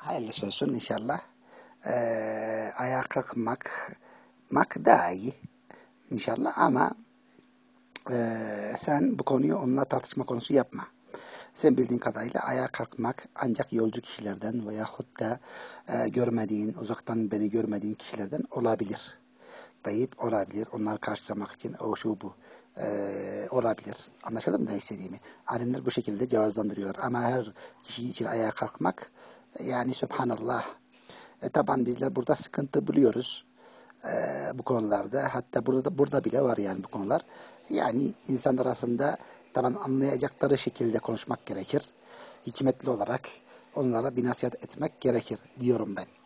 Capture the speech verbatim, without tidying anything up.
Hayırlısı olsun inşallah. Ee, ayağa kalkmak mak daha iyi inşallah ama e, sen bu konuyu onunla tartışma konusu yapma. Sen bildiğin kadarıyla ayağa kalkmak ancak yolcu kişilerden veyahut da e, görmediğin, uzaktan beri görmediğin kişilerden olabilir. Deyip olabilir. Onları karşılamak için o şu bu e, olabilir. Anlaşıldı mı demek istediğimi? Alimler bu şekilde cevazlandırıyorlar. Ama her kişi için ayağa kalkmak yani Subhanallah. E, taban bizler burada sıkıntı buluyoruz e, bu konularda. Hatta burada da burada bile var yani bu konular. Yani insanlar arasında taban anlayacakları şekilde konuşmak gerekir. Hikmetli olarak onlara bir nasihat etmek gerekir diyorum ben.